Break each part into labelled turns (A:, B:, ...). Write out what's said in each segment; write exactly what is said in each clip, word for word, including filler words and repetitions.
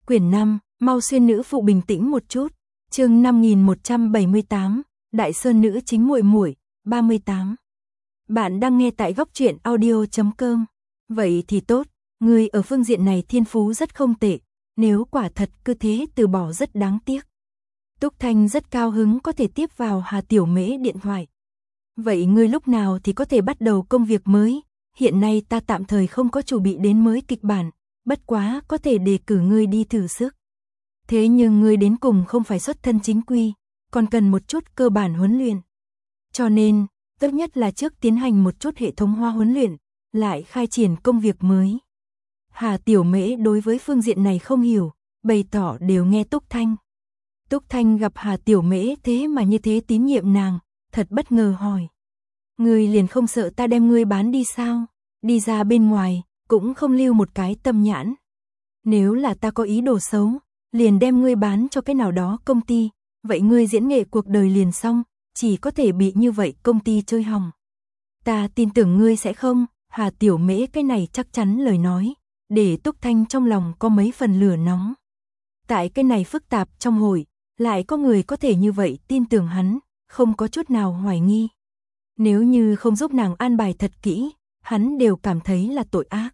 A: Quyển năm, mau xuyên nữ phụ bình tĩnh một chút. Chương năm nghìn một trăm bảy mươi tám, Đại Sơn nữ chính muội muội, ba mươi tám. Bạn đang nghe tại góc truyện audio chấm com. Vậy thì tốt, người ở phương diện này thiên phú rất không tệ, nếu quả thật cứ thế từ bỏ rất đáng tiếc. Túc Thanh rất cao hứng có thể tiếp vào Hà Tiểu Mễ điện thoại. Vậy ngươi lúc nào thì có thể bắt đầu công việc mới? Hiện nay ta tạm thời không có chuẩn bị đến mới kịch bản, bất quá có thể đề cử ngươi đi thử sức. Thế nhưng ngươi đến cùng không phải xuất thân chính quy, còn cần một chút cơ bản huấn luyện. Cho nên, tốt nhất là trước tiến hành một chút hệ thống hóa huấn luyện, lại khai triển công việc mới. Hà Tiểu Mễ đối với phương diện này không hiểu, bày tỏ đều nghe Túc Thanh. Túc Thanh gặp Hà Tiểu Mễ thế mà như thế tín nhiệm nàng, thật bất ngờ hỏi. Ngươi liền không sợ ta đem ngươi bán đi sao? Đi ra bên ngoài, cũng không lưu một cái tâm nhãn. Nếu là ta có ý đồ xấu, liền đem ngươi bán cho cái nào đó công ty, vậy ngươi diễn nghệ cuộc đời liền xong, chỉ có thể bị như vậy công ty chơi hỏng. Ta tin tưởng ngươi sẽ không, Hà Tiểu Mễ cái này chắc chắn lời nói, để Túc Thanh trong lòng có mấy phần lửa nóng. Tại cái này phức tạp trong hội, lại có người có thể như vậy tin tưởng hắn, không có chút nào hoài nghi. Nếu như không giúp nàng an bài thật kỹ, hắn đều cảm thấy là tội ác.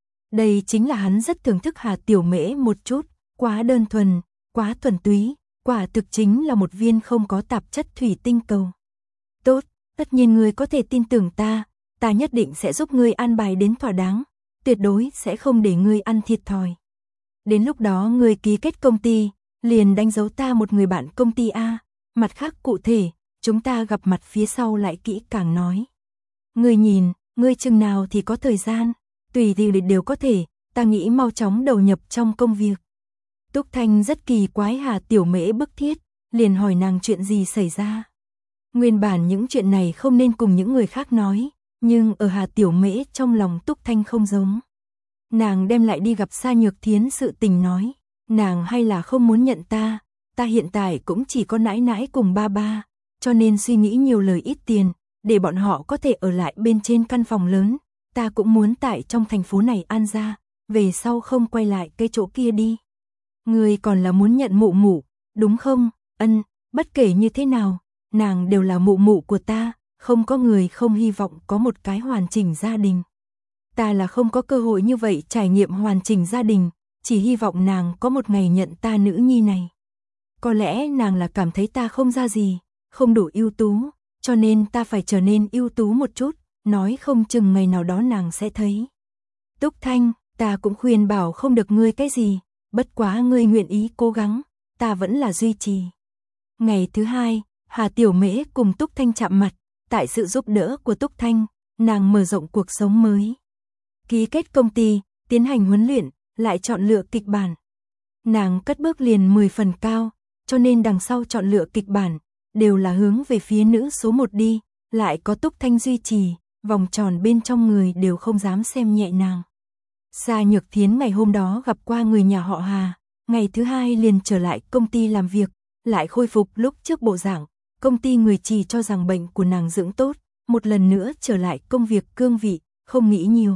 A: Đây chính là hắn rất thưởng thức Hà Tiểu Mễ một chút, quá đơn thuần, quá thuần túy, quả thực chính là một viên không có tạp chất thủy tinh cầu. Tốt, tất nhiên ngươi có thể tin tưởng ta, ta nhất định sẽ giúp ngươi an bài đến thỏa đáng, tuyệt đối sẽ không để ngươi ăn thiệt thòi. Đến lúc đó ngươi ký kết công ty, liền đánh dấu ta một người bạn công ty A, mặt khác cụ thể, chúng ta gặp mặt phía sau lại kỹ càng nói. Ngươi nhìn, ngươi chừng nào thì có thời gian, tùy thì đều có thể, ta nghĩ mau chóng đầu nhập trong công việc. Túc Thanh rất kỳ quái Hà Tiểu Mễ bức thiết, liền hỏi nàng chuyện gì xảy ra. Nguyên bản những chuyện này không nên cùng những người khác nói, nhưng ở Hà Tiểu Mễ trong lòng Túc Thanh không giống. Nàng đem lại đi gặp Sa Nhược Thiến sự tình nói, nàng hay là không muốn nhận ta, ta hiện tại cũng chỉ có nãi nãi cùng ba ba, cho nên suy nghĩ nhiều lời ít tiền, để bọn họ có thể ở lại bên trên căn phòng lớn, ta cũng muốn tại trong thành phố này an ra, về sau không quay lại cái chỗ kia đi. Người còn là muốn nhận mụ mụ, đúng không? Ân, bất kể như thế nào, nàng đều là mụ mụ của ta, không có người không hy vọng có một cái hoàn chỉnh gia đình. Ta là không có cơ hội như vậy trải nghiệm hoàn chỉnh gia đình, chỉ hy vọng nàng có một ngày nhận ta nữ nhi này. Có lẽ nàng là cảm thấy ta không ra gì, không đủ ưu tú, cho nên ta phải trở nên ưu tú một chút, nói không chừng ngày nào đó nàng sẽ thấy. Túc Thanh, ta cũng khuyên bảo không được ngươi cái gì, bất quá ngươi nguyện ý cố gắng, ta vẫn là duy trì. Ngày thứ hai, Hà Tiểu Mễ cùng Túc Thanh chạm mặt, tại sự giúp đỡ của Túc Thanh, nàng mở rộng cuộc sống mới. Ký kết công ty, tiến hành huấn luyện, lại chọn lựa kịch bản. Nàng cất bước liền mười phần cao, cho nên đằng sau chọn lựa kịch bản, đều là hướng về phía nữ số một đi, lại có Túc Thanh duy trì, vòng tròn bên trong người đều không dám xem nhẹ nàng. Sa Nhược Thiến ngày hôm đó gặp qua người nhà họ Hà, ngày thứ hai liền trở lại công ty làm việc, lại khôi phục lúc trước bộ dạng, công ty người chỉ cho rằng bệnh của nàng dưỡng tốt, một lần nữa trở lại công việc cương vị, không nghĩ nhiều.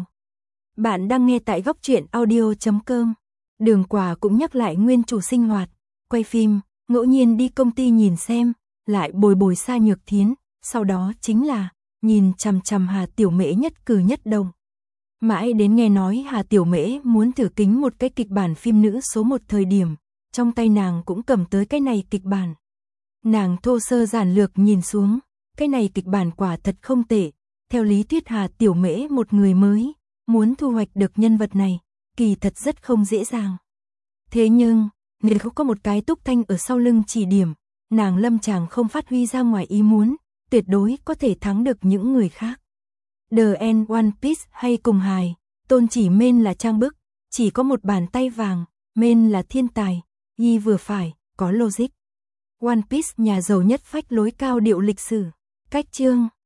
A: Bạn đang nghe tại góc truyện audio chấm com. Đường Quả cũng nhắc lại nguyên chủ sinh hoạt, quay phim, ngẫu nhiên đi công ty nhìn xem, lại bồi bồi Sa Nhược Thiến, sau đó chính là nhìn chằm chằm Hà Tiểu Mễ nhất cử nhất động. Mãi đến nghe nói Hà Tiểu Mễ muốn thử kính một cái kịch bản phim nữ số một thời điểm, trong tay nàng cũng cầm tới cái này kịch bản. Nàng thô sơ giản lược nhìn xuống, cái này kịch bản quả thật không tệ, theo lý thuyết Hà Tiểu Mễ một người mới, muốn thu hoạch được nhân vật này, kỳ thật rất không dễ dàng. Thế nhưng, nếu có một cái Túc Thanh ở sau lưng chỉ điểm, nàng lâm chàng không phát huy ra ngoài ý muốn, tuyệt đối có thể thắng được những người khác. The End One Piece hay cùng hài, tôn chỉ men là trang bức, chỉ có một bàn tay vàng, men là thiên tài, y vừa phải, có logic. One Piece nhà giàu nhất phách lối cao điệu lịch sử, cách chương.